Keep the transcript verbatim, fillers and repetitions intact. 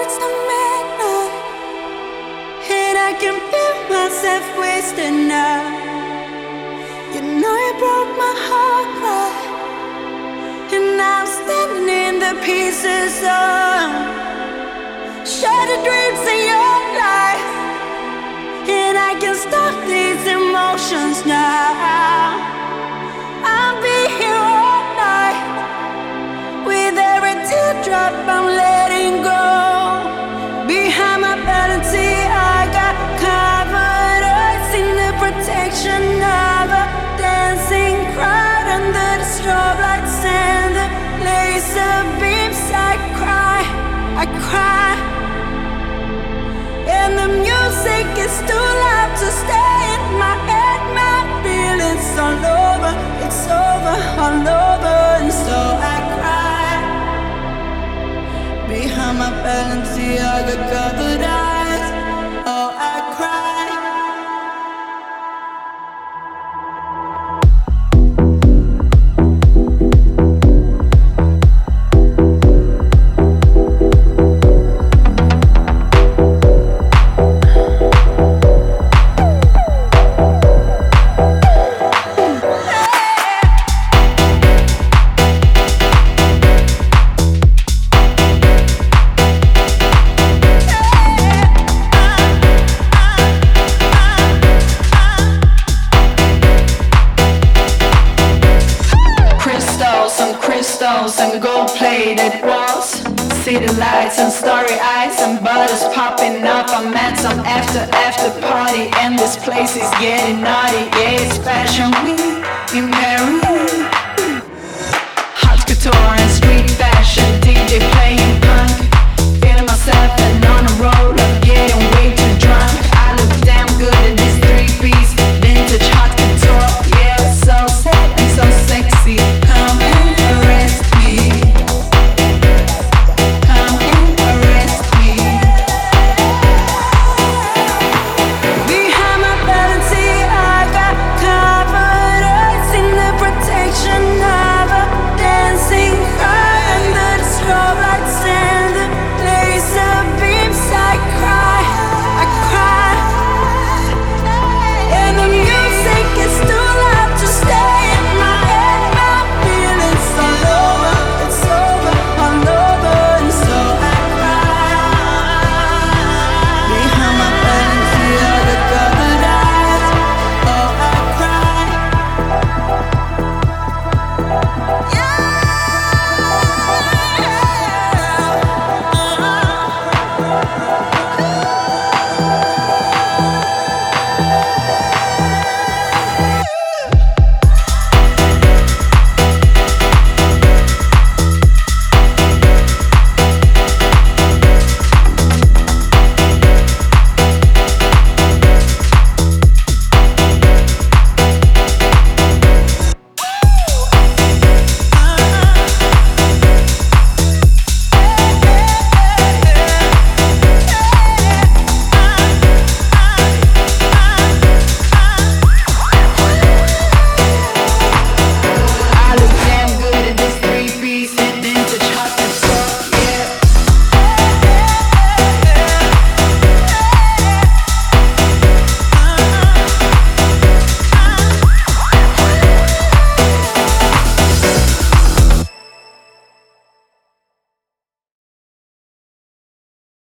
it's the midnight, and I can feel myself wasting now. You know you broke my heart, right? And now I'm standing in the pieces of shattered dreams in your life, and I can stop these emotions now. I'll be here all night with every teardrop I'm letting go. Behind my vanity, I got covered eyes in the protection of a dancing crowd under the strobe lights and the laser beams. I cry, I cry, and the music is too loud to stay in my head. My feelings all over, it's over, all over, and so I cry. Behind my fantasy, I got covered eyes. Oh, I cry. And gold-plated walls, city lights and starry eyes and bottles popping up. I'm at some after after party and this place is getting naughty. Yeah, it's Fashion Week in Paris.